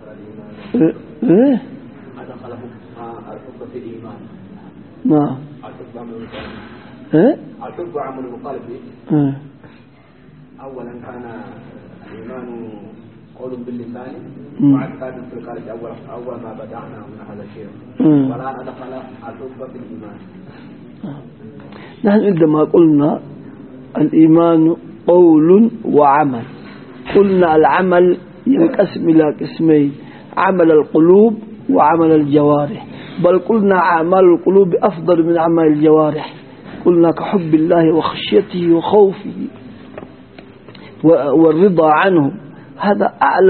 إيه؟ أدخل الحب في الإيمان. نعم. الحب عمل مقالب. إيه؟ الحب عمل مقالب. إيه؟ أولا كان الإيمان قول باللسان واعتقاد في القلب أول ما بدأنا من هذا الشيء. والآن أدخل الحب في الإيمان. نحن عندما قلنا الإيمان قول وعمل، قلنا العمل ينقسم إلى قسمين: عمل القلوب وعمل الجوارح، بل قلنا أعمال القلوب أفضل من أعمال الجوارح، قلنا كحب الله وخشيته وخوفه والرضا عنه. هذا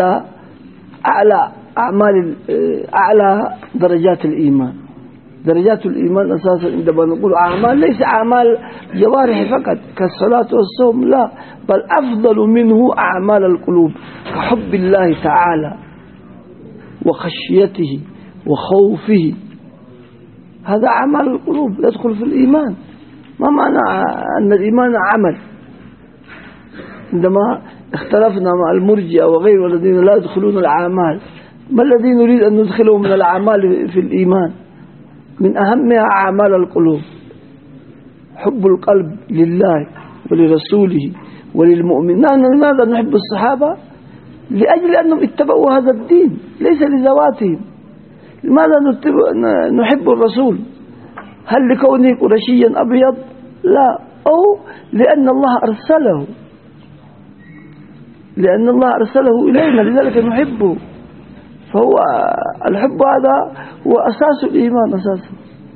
أعلى درجات الإيمان. درجات الإيمان أساسا عندما نقول أعمال ليس أعمال جوارح فقط كالصلاة والصوم، لا، بل أفضل منه أعمال القلوب كحب الله تعالى وخشيته وخوفه. هذا أعمال القلوب يدخل في الإيمان. ما معنى أن الإيمان عمل؟ عندما اختلفنا مع المرجئة وغير الذين لا يدخلون الأعمال، ما الذي نريد أن ندخله من الأعمال في الإيمان؟ من أهمها أعمال القلوب، حب القلب لله ولرسوله وللمؤمنين. لماذا نحب الصحابة؟ لأجل أنهم اتبعوا هذا الدين ليس لذواتهم. لماذا نحب الرسول؟ هل لكونه قرشيا أبيض؟ لا، أو لأن الله أرسله، لأن الله أرسله إلينا لذلك نحبه. فهو الحب هذا هو أساس الإيمان أساسا.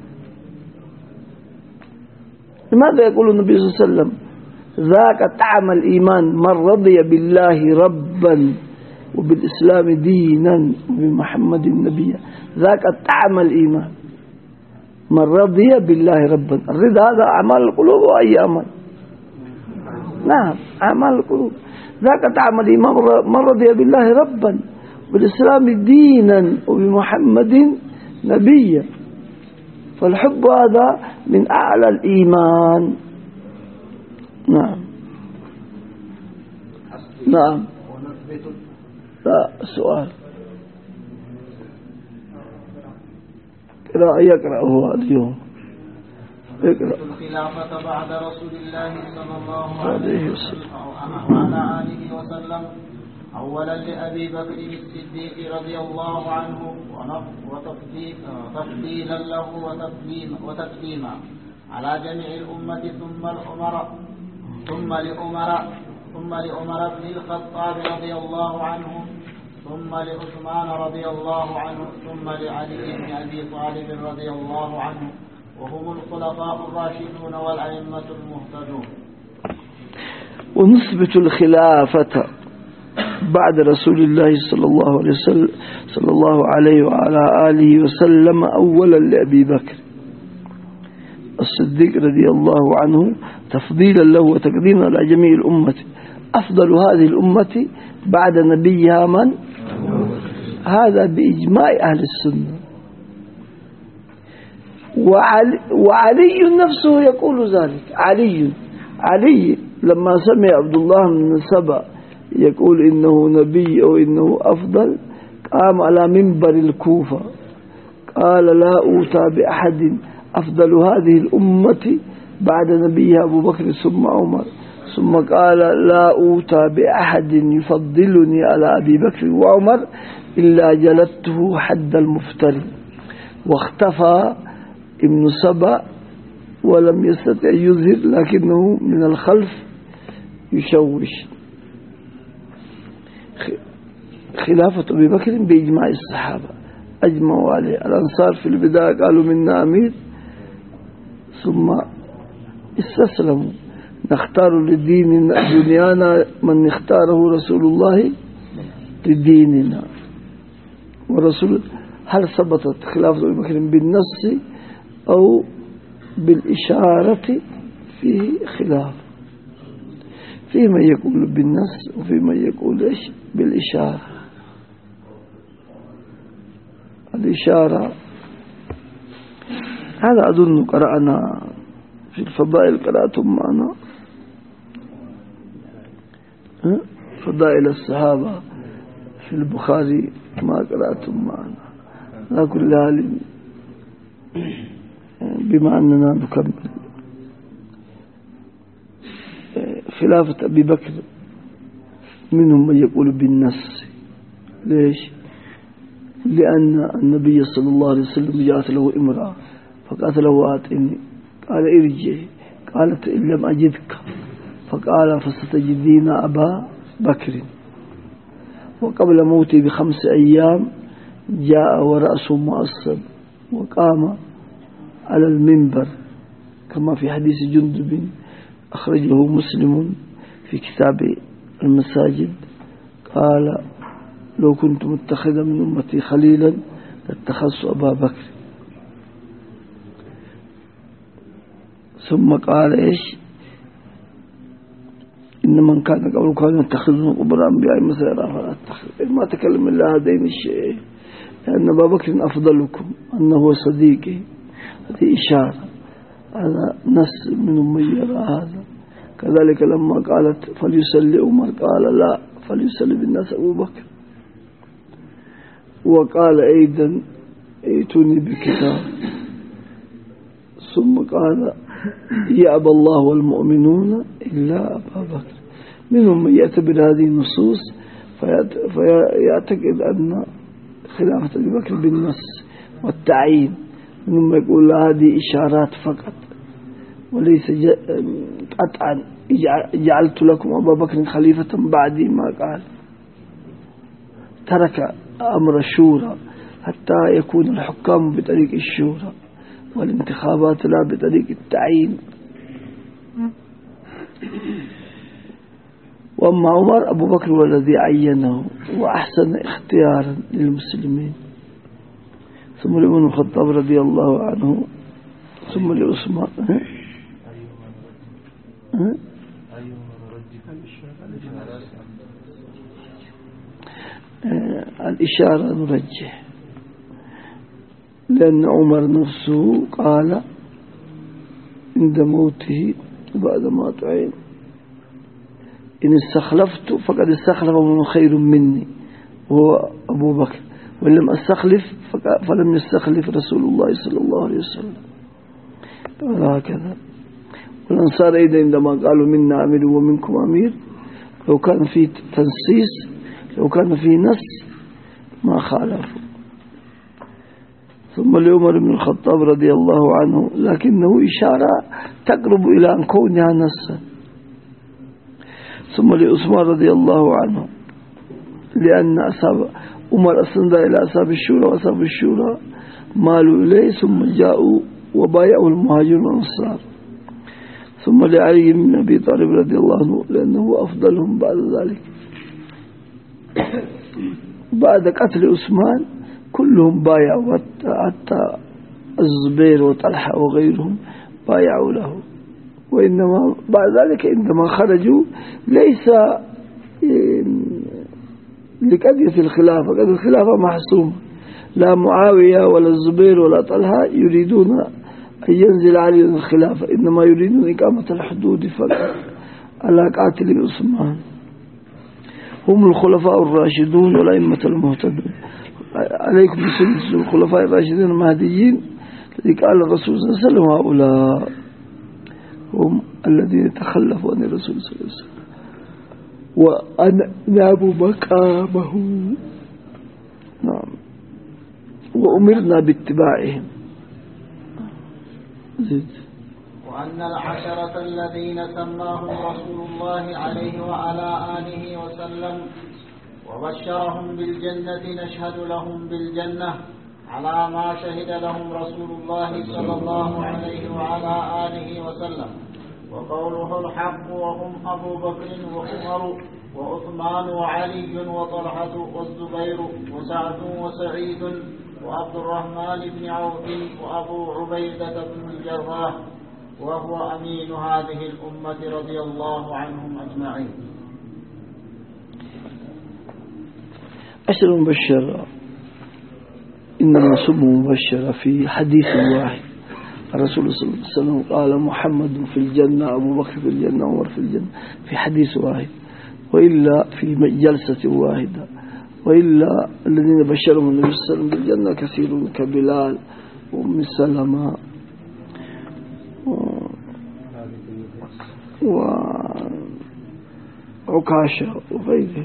لماذا يقول النبي صلى الله عليه وسلم ذاك طعم الإيمان من رضي بالله ربا وبالإسلام دينا وبمحمد نبيا؟ ذاك طعم الإيمان من رضي بالله ربا. الرضا هذا أعمال القلوب وأي عمل؟ نعم، أعمال القلوب. ذاك طعم الإيمان من رضي بالله ربا بالإسلام دينا وبمحمد نبيا. فالحب هذا من أعلى الإيمان. نعم. نعم. لا، سؤال. يقرأ هو اليوم. يقرأ. الخلافة بعد رسول الله صلى الله عليه وسلم وعلى آله وسلم. أولا لأبي بكر الصديق رضي الله عنه وتفضيلا له وتكريما على جميع الأمة، ثم لعمر بن الخطاب رضي الله عنه، ثم لعثمان رضي الله عنه، ثم لعلي بن أبي طالب رضي الله عنه، وهم الخلفاء الراشدون والأئمة المهتدون. ونثبت الخلافة بعد رسول الله صلى الله عليه وعلى آله وسلم أولا لأبي بكر الصديق رضي الله عنه، تفضيلا له وتقديما على جميع الأمة. أفضل هذه الأمة بعد نبيها من؟ هذا بإجماع أهل السنة. وعلي نفسه يقول ذلك. علي لما سمع عبد الله بن سبأ يقول إنه نبي أو إنه أفضل، قام على منبر الكوفة قال لا أوتى بأحد أفضل هذه الأمة بعد نبيها أبو بكر ثم عمر، ثم قال لا أوتى بأحد يفضلني على أبي بكر وعمر إلا جلدته حد المفتري. واختفى ابن سبأ ولم يستطع يظهر، لكنه من الخلف يشوش. خلافة أبي بكر بإجماع الصحابة أجمعوا عليه. الأنصار في البداية قالوا منا أمير، ثم استسلموا. نختار لدين دنيانا من اختاره رسول الله لديننا. ورسول هل ثبتت خلافة أبي بكر بالنص أو بالإشارة؟ فيه خلاف، فيه من يقول بالنص وفيه من يقول إيش بالإشارة. الإشارة هذا أظن قرأنا في الفضائل، قرأتم معنا فضائل الصحابة في البخاري ما قرأتم معنا. على كل حال بما أننا نكمل خلافة أبي بكر، منهم من يقول بالنص. ليش؟ لأن النبي صلى الله عليه وسلم جاءت له امرأة فقالت له آتني، قال ارجع، قالت إن لم أجدك، فقال فستجدين أبا بكر. وقبل موته ب5 أيام جاء ورأسه مؤصب وقام على المنبر كما في حديث جندب أخرجه مسلم في كتاب المساجد، قال لو كنت متخذا من أمتي خليلا لاتخذت أبا بكر. ثم قال إيش؟ إن من كان قبل كانوا يتخذون قبر أنبياء مثلا فلا أتخذ. ما تكلم إلا هذين الشيء، لأن أبا بكر أفضلكم، أنه هو صديقي. هذه إشارة، هذا نص من من يرى هذا. كذلك لما قالت فليصلي عمر قال لا، فليصلي بالناس أبو بكر. وقال أيضا ائتوني بكتاب. ثم قال يأبى الله والمؤمنون إلا أبا بكر. منهم من يعتبر هذه النصوص فيعتقد أن خلافة أبي بكر بالنص والتعيين، منهم يقول هذه إشارات فقط وليس قطعا جعلت لكم أبا بكر خليفة بعدي، ما قال. ترك أمر الشورى حتى يكون الحكام بطريق الشورى والانتخابات لا بطريق التعيين. وأما عمر أبو بكر والذي عينه وأحسن اختيارا للمسلمين، ثم لابن الخطاب رضي الله عنه، ثم لعثمان. الإشارة نرجح، لأن عمر نفسه قال عند موته بعد ما تعين إن استخلفت فقد استخلف من خير مني وهو أبو بكر، وإن لم أستخلف فلم يستخلف رسول الله صلى الله عليه وسلم. هكذا. والأنصار أيضا عندما قالوا منا أمير ومنكم أمير، لو كان في تنسيس، لو كان في نص ما خالفوا. ثم لعمر بن الخطاب رضي الله عنه، لكنه إشارة تقرب إلى أن كونها نصا. ثم لعثمان رضي الله عنه، لأن أصحاب عمر أسند إلى أصحاب الشورى، وأصحاب الشورى مالوا إليه ثم جاءوا وبايعوا المهاجرون والأنصار. ثم لعلي بن أبي طالب رضي الله عنه، لأنه أفضلهم بعد ذلك. بعد قتل عثمان كلهم بايعوا، حتى الزبير وطلحة وغيرهم بايعوا له. وإنما بعد ذلك عندما خرجوا ليس لقضية الخلافة، قضية الخلافة محسومة، لا معاوية ولا الزبير ولا طلحة يريدون أن ينزل عليهم الخلافة، إنما يريدون إقامة الحدود فقط على قاتل عثمان. هم الخلفاء الراشدون والأئمة المهتدون. عليكم بسنة الخلفاء الراشدين المهديين الذي قال الرسول صلى الله عليه وسلم هؤلاء هم الذين تخلفوا عن الرسول صلى الله عليه وسلم وأناب مقامه. نعم. وأمرنا باتباعهم. زيد. وأن العشرة الذين سماهم رسول الله عليه وعلى آله وسلم وبشرهم بالجنة نشهد لهم بالجنة على ما شهد لهم رسول الله صلى الله عليه وعلى آله وسلم، وقوله الحق، وهم أبو بكر وعمر وعثمان وعلي وطلحة والزبير وسعد وسعيد وعبد الرحمن بن عوف وأبو عبيدة بن الجراح، وهو أمين هذه الأمة رضي الله عنهم أجمعين. أشر مبشرة إنما سموا مبشرة في حديث واحد. الرسول صلى الله عليه وسلم قال محمد في الجنة، أبو بكر في الجنة، عمر في الجنة، في حديث واحد. وإلا في جلسة واحدة وإلا الذين بشرهم النبي صلى الله عليه وسلم بالجنة كثيرون كبلال وأم سلمة وعكاشة وغيرهم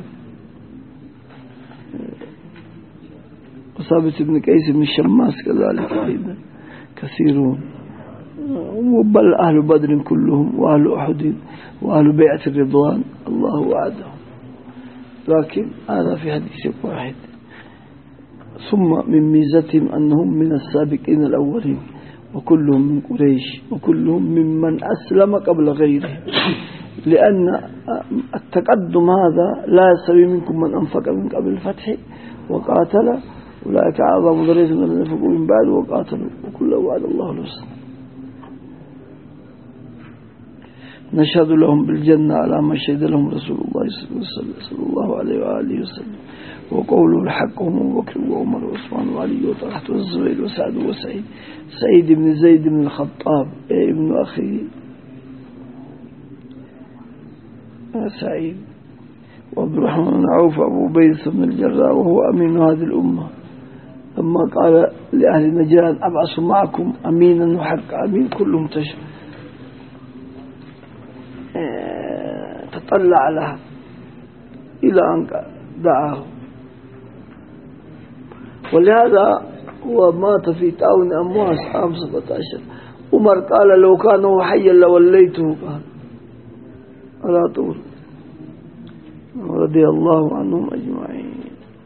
وثابت بن قيس بن الشماس كذلك أيضا كثيرون، وبل أهل بدر كلهم وأهل أحد وأهل بيعة الرضوان الله وعدهم، لكن هذا في حديث واحد. ثم من ميزتهم أنهم من السابقين الأولين وكلهم من قريش وكلهم ممن أسلم قبل غيره، لأن التقدم هذا لا يستوي منكم من أنفق من قبل الفتح وقاتل أولئك أعظم درجة من الذين أنفقوا من بعد وقاتلوا وكل وعد الله الحسنى. نشهد لهم بالجنة على ما شهد لهم رسول الله صلى الله عليه وآله وسلم، وقوله الحق هم أبو بكر وعمر وعثمان وعلي وطلحة والزبير وسعد وسعيد، سعيد بن زيد بن الخطاب ابن أخي سعيد، وعبد الرحمن بن عوف أبو بيس بن الجراح وهو أمين هذه الأمة، لما قال لأهل نجران أبعث معكم أمينا وحق أمين، كلهم تطلع لها إلى أن دعاه. ولهذا هو مات في تعاون أمواس عام 17. عمر قال لو كان هو حيا لوليته، قال على طول، رضي الله عنهم أجمعين.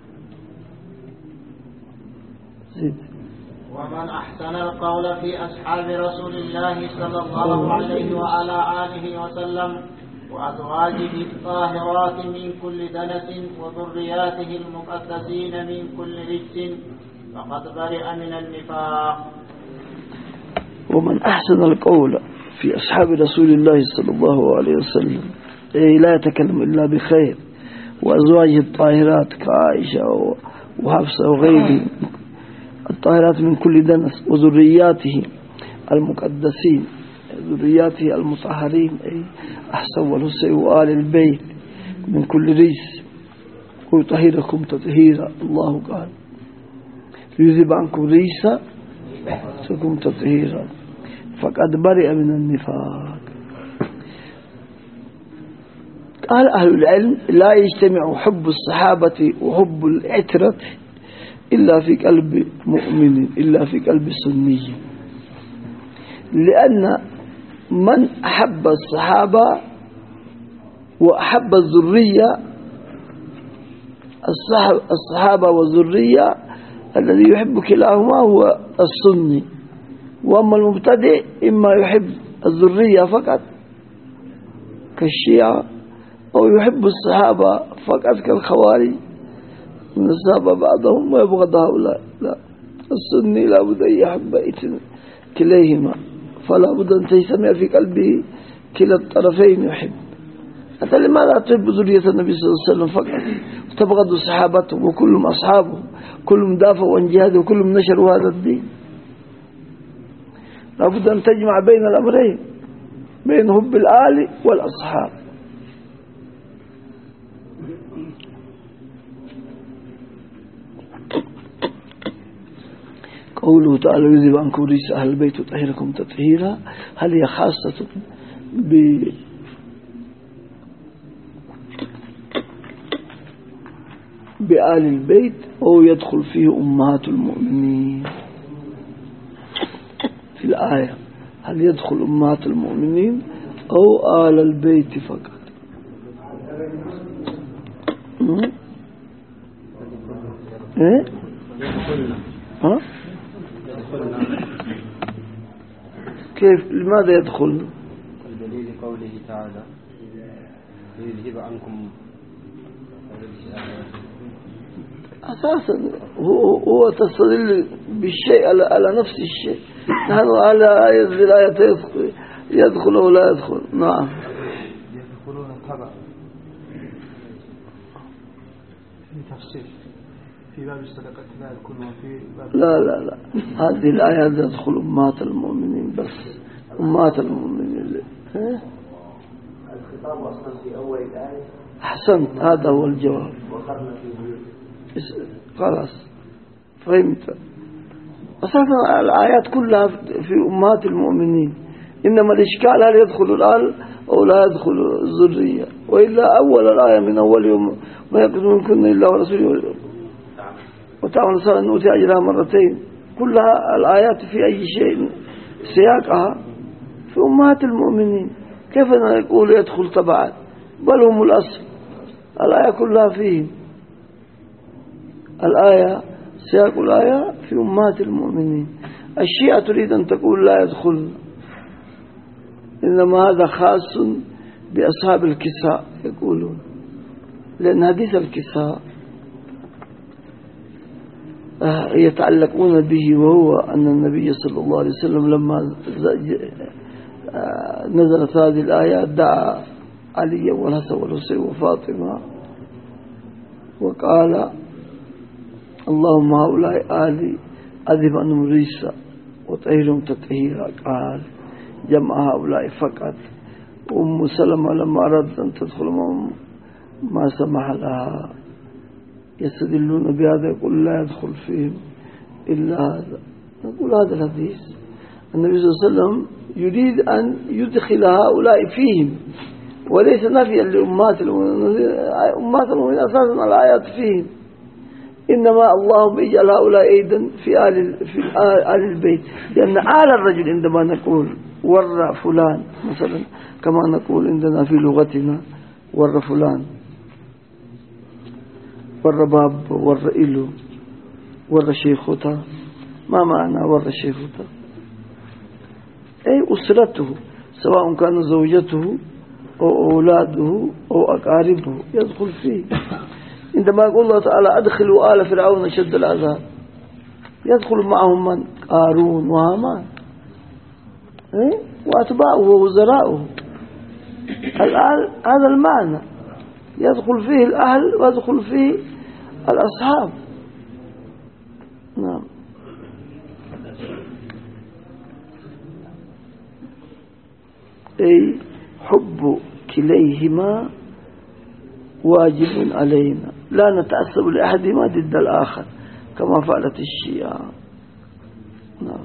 زيد. ومن أحسن القول في أصحاب رسول الله صلى الله عليه وعلى آله وسلم وأزواجه الطاهرات من كل دنس وذرياته المقدسين من كل رجس فقد برئ من النفاق. ومن أحسن القول في أصحاب رسول الله صلى الله عليه وسلم لا يتكلم إلا بخير، وأزواجه الطاهرات كعائشة وحفصة وغيرهم الطاهرات من كل دنس، وذرياته المقدسين ذرياته المطهرين أي أحسن والحسين وآل البيت من كل رجس ويطهركم تطهيرا. الله قال يذهب عنكم رجسا ويطهركم تطهيرا فقد برئ من النفاق. قال أهل العلم لا يجتمع حب الصحابة وحب العترة إلا في قلب مؤمن إلا في قلب سني، لأن من أحب الصحابة وأحب الذرية الصحابة والذرية الذي يحب كلاهما هو السني، وأما المبتدئ إما يحب الذرية فقط كالشيعة أو يحب الصحابة فقط كالخوارج من الصحابة بعضهم ويبغض هؤلاء. لا، السني لا بد أن يحب كليهما، فلا بد أن تجتمع في قلبه كلا الطرفين يحب. أنت لماذا تحب ذرية النبي صلى الله عليه وسلم فقط وتبغض صحابته وكلهم أصحابه كلهم دافعوا عن جهاده وكلهم نشروا هذا الدين؟ لا بد أن تجمع بين الأمرين، بين حب الآل والأصحاب. قوله تعالى يذهب عنكم رجس أهل البيت ويطهركم تطهيرا، هل هي خاصة بآل البيت أو يدخل فيه أمهات المؤمنين؟ في الآية هل يدخل أمهات المؤمنين أو آل البيت فقط؟ إيه؟ ها؟ كيف لماذا يدخل؟ الدليل قوله تعالى يذهب عنكم أساسا هو تستدل بالشيء على نفس الشيء. نحن على آية الآية يدخل أو لا يدخل. نعم يدخلون تبع في تفسير في باب الصدقة لا يكون في باب لا هذه الآية يدخل أمهات المؤمنين بس، أمهات المؤمنين. الخطاب أصلا في أول الآية. أحسنت، هذا هو الجواب. وقرن في خلاص فهمت. أساسا الآيات كلها في أمهات المؤمنين، إنما الإشكال هل يدخل الآل أو لا يدخل الذرية، وإلا أول الآية من أول يوم ما يقصد منكن إلا ورسوله وتعمل صلاة نؤتي أجرها مرتين، كلها الآيات في أي شيء سياقها في أمهات المؤمنين. كيف نقول يدخل تبعا؟ بل هم الأصل، الآية كلها فيهم. الآية سياق الآية في أمهات المؤمنين. الشيعة تريد أن تقول لا يدخل، إنما هذا خاص بأصحاب الكساء يقولون، لأن حديث الكساء يتعلقون به، وهو أن النبي صلى الله عليه وسلم لما نزلت هذه الآيات دعا علي والحسن والحسين وفاطمة وقال اللهم هؤلاء آلي أذهب عنهم رجسا وطهرهم تطهيرا، قال جمع هؤلاء فقط. أم سلمة لما أردت أن تدخل ما سمح لها، يستدلون بهذا، يقول لا يدخل فيهم إلا هذا. نقول هذا الحديث النبي صلى الله عليه وسلم يريد أن يدخل هؤلاء فيهم، وليس نفيا لأمات المؤمنين. أمات المؤمنين أساسا الآيات فيهم، إنما اللهم اجعل هؤلاء أيضا في آل البيت، لأن آل الرجل عندما نقول ور فلان مثلا، كما نقول عندنا في لغتنا ور فلان، ور باب، ور إلو، ور شيخوتا. ما معنى ور شيخوتا؟ أي أسرته، سواء كان زوجته أو أولاده أو أقاربه يدخل فيه. عندما يقول الله تعالى أدخلوا آل فرعون شد العذاب، يدخل معهم من؟ قارون وهامان وأتباعه ووزراؤه. الآل هذا المعنى، يدخل فيه الأهل ويدخل فيه الأصحاب. نعم. أي حب كليهما واجب علينا، لا نتعصب لأحدهما ضد الآخر كما فعلت الشيعة. نعم.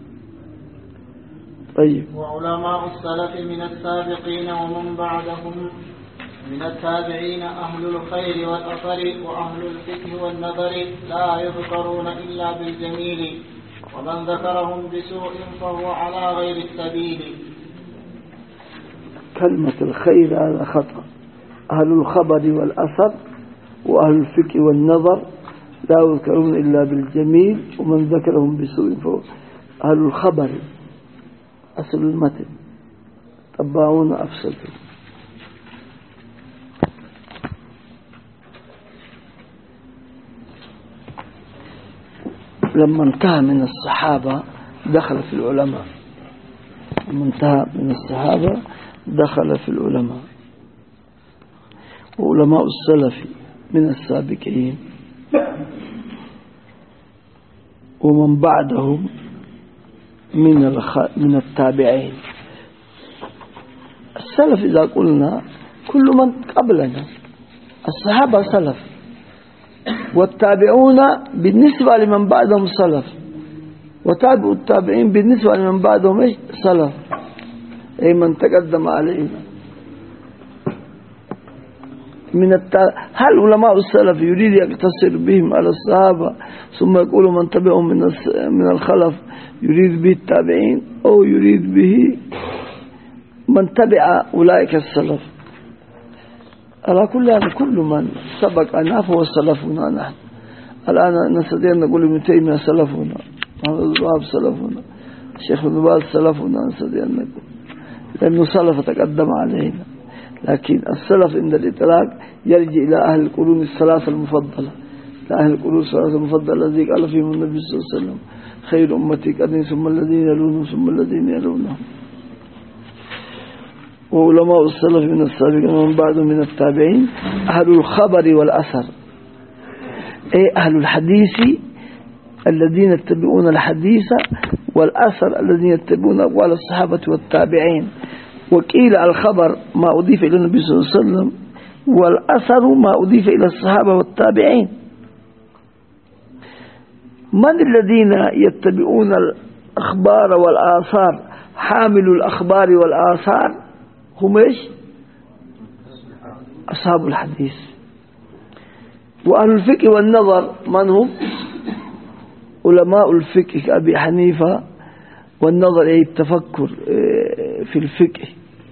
طيب. وعلماء السلف من السابقين ومن بعدهم من التابعين أهل الخير والأثر وأهل الفقه والنظر لا يذكرون إلا بالجميل، ومن ذكرهم بسوء فهو على غير السبيل. كلمة الخير هذا خطأ. أهل الخبر والأثر وأهل الفقه والنظر لا يذكرون إلا بالجميل، ومن ذكرهم بسوء فهو أهل الخبر أصل المتن، طبعون أفسدوا. لما انتهى من الصحابة دخل في العلماء، لما انتهى من الصحابة دخل في العلماء. وعلماء السلف من السابقين ومن بعدهم من التابعين. السلف إذا قلنا كل من قبلنا، الصحابة سلف، والتابعون بالنسبة لمن بعدهم سلف، وتابع التابعين بالنسبة لمن بعدهم إيش؟ سلف، أي من تقدم علينا. هل علماء السلف يريد يقتصر بهم على الصحابة ثم يقول من تبعهم من الخلف يريد به التابعين، أو يريد به من تبع أولئك السلف؟ على كل من سبقنا فهو سلفنا نحن. الآن نستطيع أن نقول ابن تيمية سلفنا، محمد بن الوهاب سلفنا، الشيخ ابن باز سلفنا، نستطيع أن نقول لأنه سلف تقدم علينا. لكن السلف عند الإطلاق يرجع إلى أهل القرون الثلاثة المفضلة، أهل القرون الثلاثة المفضلة الذي قال فيهم النبي صلى الله عليه وسلم خير أمتي قرني ثم الذين يلونهم ثم الذين يلونهم. وعلماء السلف من السابقين ومن بعدهم من التابعين أهل الخبر والأثر، أي أهل الحديث الذين يتبعون الحديث، والأثر الذين يتبعون أقوال الصحابة والتابعين. وقيل الخبر ما أضيف إلى النبي صلى الله عليه وسلم، والأثر ما أضيف إلى الصحابة والتابعين. من الذين يتبعون الأخبار والآثار؟ حامل الأخبار والآثار هم إيش؟ أصحاب الحديث. وأهل الفقه والنظر من هم؟ علماء الفقه كأبي حنيفة، والنظر أي التفكر في الفقه.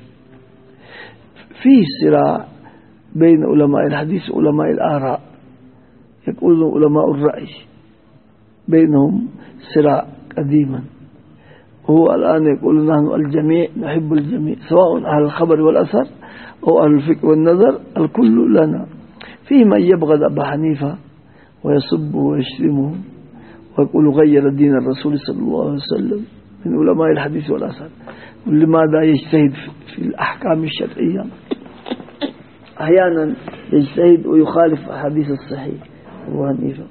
في صراع بين علماء الحديث وعلماء الآراء، يقولون علماء الرأي بينهم صراع قديما. هو الآن يقول نحن الجميع نحب الجميع، سواء أهل الخبر والأثر أو أهل الفقه والنظر، الكل لنا. في من يبغض أبا حنيفة ويسبه ويشتمه ويقول غير دين الرسول صلى الله عليه وسلم من علماء الحديث والأثر. لماذا يجتهد في الأحكام الشرعية؟ أحيانا يجتهد ويخالف الحديث الصحيح أبو حنيفة،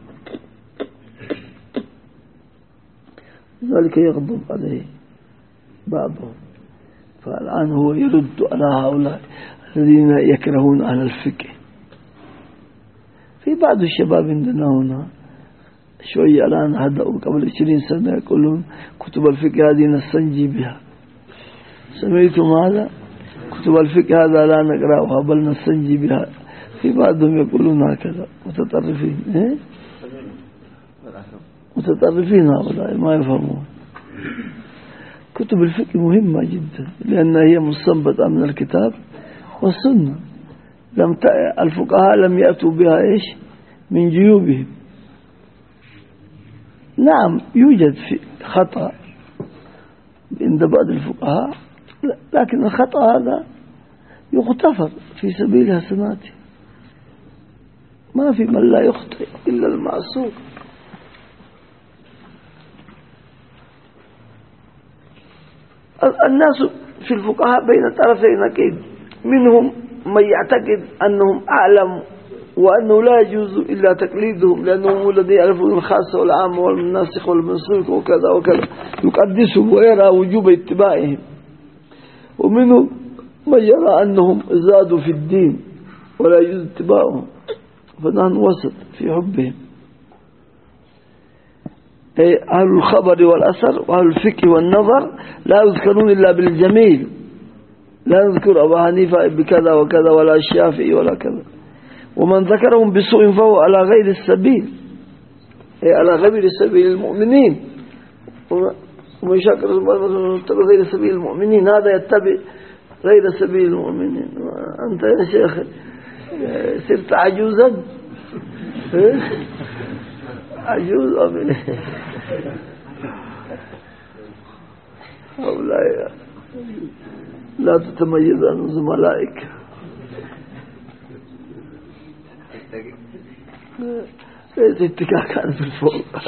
ذلك يغضب عليه بعضهم. فالآن هو يرد على هؤلاء الذين يكرهون أهل الفقه. في بعض الشباب عندنا هنا شوية الآن هدأوا، قبل 20 سنة يقولون كتب الفقه هذه نستنجي بها. سمعتم هذا؟ كتب الفقه هذا لا نقرأها بل نستنجي بها. في بعضهم يقولون هكذا، متطرفين. متطرفين هؤلاء ما يفهمون. كتب الفقه مهمة جدا لأنها هي مستنبطة من الكتاب والسنة. الفقهاء لم يأتوا بها إيش؟ من جيوبهم. نعم يوجد في خطأ عند بعض الفقهاء، لكن الخطأ هذا يغتفر في سبيل حسناته. ما في من لا يخطئ إلا المعصوم. الناس في الفقهاء بين طرفين أكيد، منهم من يعتقد أنهم أعلم وأنه لا يجوز إلا تقليدهم لأنهم الذين يعرفون الخاصة والعامة والناسخ والمنسوخ وكذا وكذا، يقدسهم ويرى وجوب اتباعهم. ومنهم من يرى أنهم زادوا في الدين ولا يجوز اتباعهم، فنحن وسط في حبهم. أهل الخبر والأثر وأهل الفقه والنظر لا يذكرون إلا بالجميل، لا نذكر أبا حنيفة بكذا وكذا ولا الشافعي ولا كذا. ومن ذكرهم بسوء فهو على غير السبيل، على غير سبيل المؤمنين. ومن شاكر غير سبيل المؤمنين هذا يتبع غير سبيل المؤمنين. أنت يا شيخ صرت عجوزا، عجوز هؤلاء لا تتميز عن زملائك. ليس اتكاك عن في الفوق.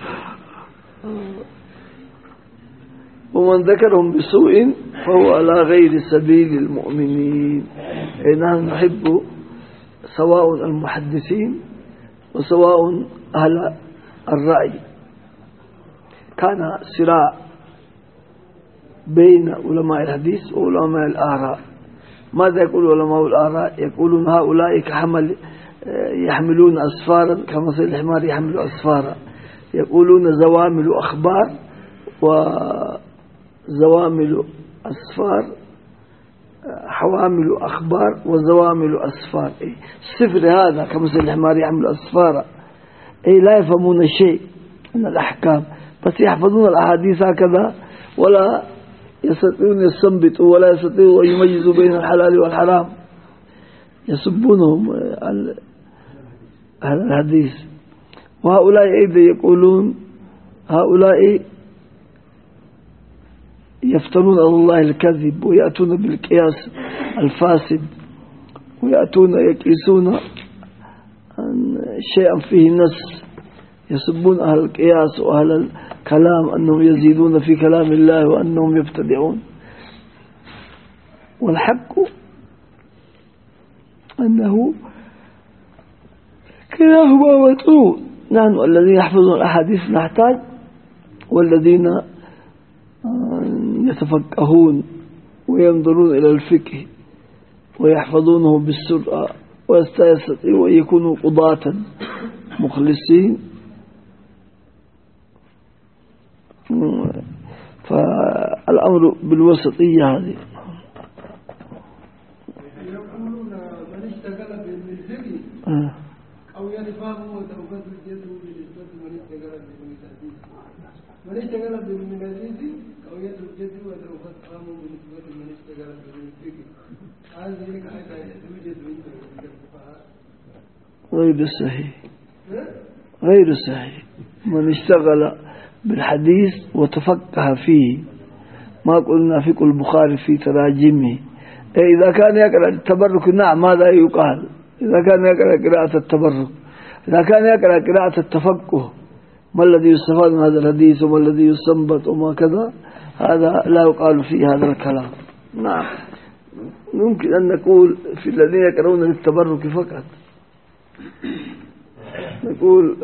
ومن ذكرهم بسوء فهو على غير سبيل المؤمنين. نحن نحب سواء المحدثين وسواء أهل الرأي. كان صراع بين علماء الحديث وعلماء الآراء. ماذا يقول علماء الآراء؟ يقولون هؤلاء كحمل يحملون أسفارا كمثل الحمار يحمل أسفارا. يقولون زوامل أخبار وزوامل أسفار، حوامل أخبار وزوامل أسفار. السفر هذا كمثل الحمار يحمل أسفارا، لا يفهمون شيء من الأحكام، بس يحفظون الأحاديث هكذا ولا يستطيعون يستنبطوا ولا يستطيعوا أن يميزوا بين الحلال والحرام. يسبونهم أهل الحديث. وهؤلاء أيضا يقولون هؤلاء يفترون على الله الكذب ويأتون بالقياس الفاسد ويأتون يقيسون شيئا فيه نص. يسبون أهل القياس وأهل الكلام أنهم يزيدون في كلام الله وأنهم يبتدعون. والحق أنه كلاهما مطلوب. نحن الذين يحفظون الأحاديث نحتاج، والذين يتفقهون وينظرون إلى الفقه ويحفظونه بالسرعة ويستطيعوا أن يكونوا قضاة مخلصين فالأمر بالوسطية هذه. يقولون من اشتغل بالملزمي أو يرفعه وتوقف الجد بالنسبة من اشتغل بالملزمي من اشتغل بالملزمي أو يترك الجد وتوقف قامه بالنسبة من اشتغل بالملزمي. هذه القاعدة توجد عند الفقهاء غير صحيح، غير صحيح. من اشتغل بالحديث وتفقه فيه، ما قلنا فقه البخاري في تراجمه. إذا كان يقرأ التبرك نعم ماذا يقال؟ إذا كان يقرأ قراءة التبرك، إذا كان يقرأ قراءة التفقه ما الذي يستفاد من هذا الحديث وما الذي يستنبط وما كذا، هذا لا يقال فيه هذا الكلام. نعم ممكن أن نقول في الذين يقرؤون للتبرك فقط، نقول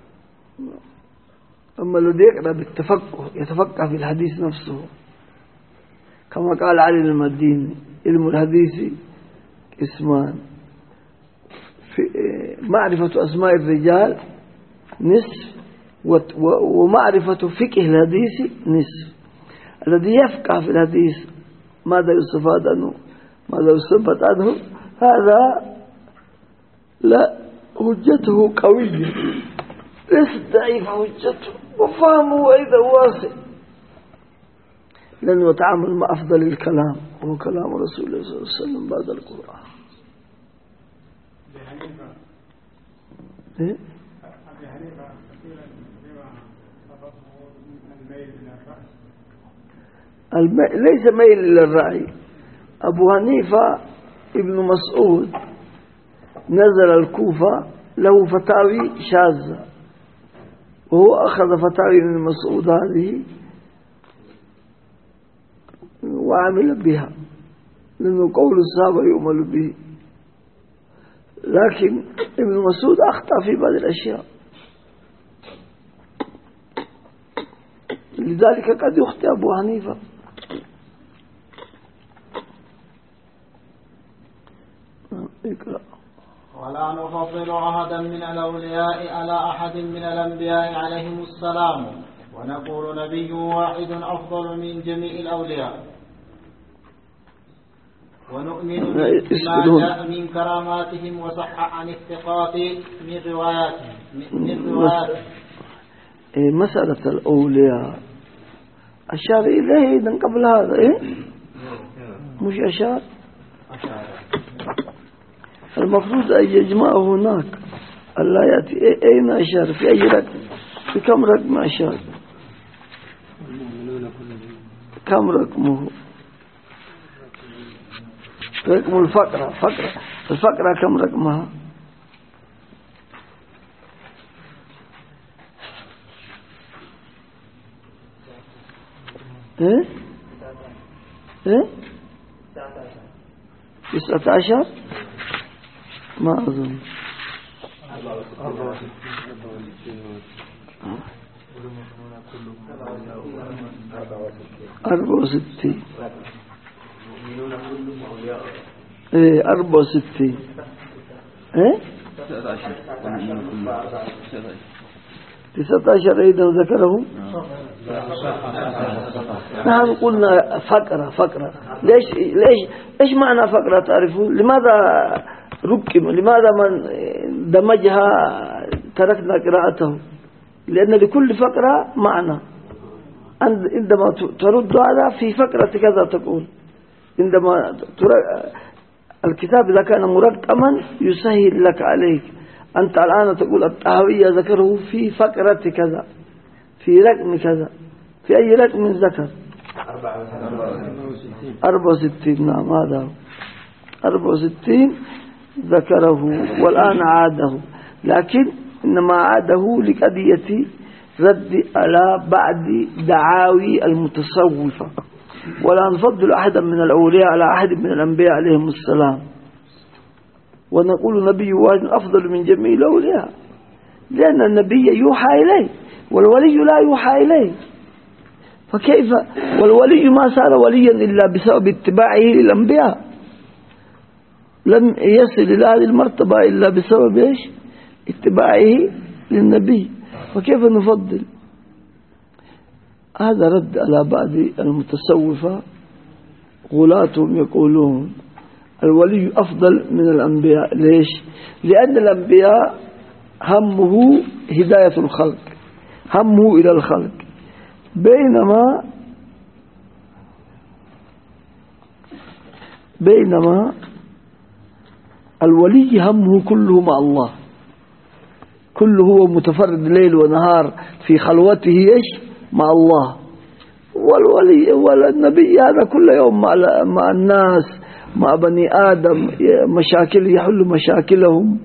أما الذي يقرأ بالتفقه يتفقه في الحديث نفسه، كما قال علي المديني علم الحديث اسمان، في معرفة أسماء الرجال نصف ومعرفة فقه الحديث نصف. الذي يفقه في الحديث ماذا يستفاد عنه ماذا يستنبط عنه، هذا لا حجته قوية ليست ضعيفة حجته، وفهمه أيضا واسع، لأنه يتعامل مع أفضل الكلام هو كلام رسول الله صلى الله عليه وسلم بعد القرآن. إيه؟ ليس ميل إلى الرأي. أبو حنيفة ابن مسعود نزل الكوفة له فتاوي شاذة، وهو أخذ فتاوي ابن مسعود هذه وعمل بها، لأنه قول الصحابة يؤمل به. لكن ابن مسعود أخطأ في بعض الأشياء، لذلك قد يخطئ أبو حنيفة. اقرأ. ولا نفضل أحدا من الأولياء على أحد من الأنبياء عليهم السلام، ونقول نبي واحد أفضل من جميع الأولياء، ونؤمن بما جاء من كراماتهم وصح عن الثقات من رواياتهم. مسألة الأولياء أشار إليه إذن قبل هذا إيه؟ مش أشار؟ المفروض أن يجمع هناك، ألا يأتي أين أشار، في أي رقم، في كم رقم أشار، كم رقمه، رقم الفقرة، الفقرة كم رقمها؟ إيه 19 ما أظن 64 إيه 64 إيه 19 أيضا ذكرهم. نحن قلنا فقرة. ليش معنى فقرة تعرفون؟ لماذا ركب؟ لماذا من دمجها تركنا قراءته؟ لأن لكل فقرة معنى. عندما ترد على في فقرة كذا تقول، عندما الكتاب إذا كان مرقما يسهل لك عليك. أنت الآن تقول الطحاوية ذكره في فقرة كذا، في رقم كذا، في أي رقم ذكر؟ 64. نعم هذا 64 ذكره، والآن عاده، لكن إنما عاده لقضية رد على بعض دعاوي المتصوفة. ولا نفضل أحدا من الأولياء على أحد من الأنبياء عليهم السلام، ونقول نبي واحد أفضل من جميع الأولياء، لأن النبي يوحى إليه والولي لا يوحى إليه. فكيف والولي ما صار وليا إلا بسبب اتباعه للأنبياء، لم يصل إلى هذه المرتبة إلا بسبب إيش؟ اتباعه للنبي. فكيف نفضل؟ هذا رد على بعض المتصوفة، غلاتهم يقولون الولي أفضل من الأنبياء. ليش؟ لأن الأنبياء همه هداية الخلق، همه إلى الخلق، بينما الولي همه كله مع الله، كله هو متفرد ليل ونهار في خلوته مع الله. والولي والنبي هذا كل يوم مع الناس، مع بني آدم، مشاكل يحل مشاكلهم،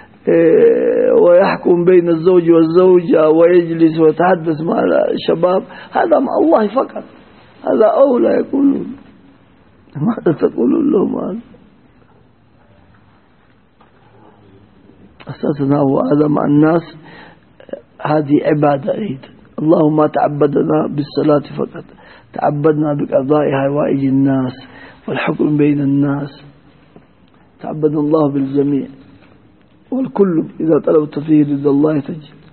ويحكم بين الزوج والزوجة، ويجلس ويتحدث مع الشباب، هذا مع الله فقط. هذا أولى يقولون. ماذا تقولون لهم هذا؟ أساسنا هو هذا مع الناس، هذه عبادة أيضا. اللهم ما تعبدنا بالصلاة فقط، تعبدنا بقضاء حوائج الناس والحكم بين الناس. تعبد الله بالجميع، والكل إذا طلبت فيه رضا الله تجد.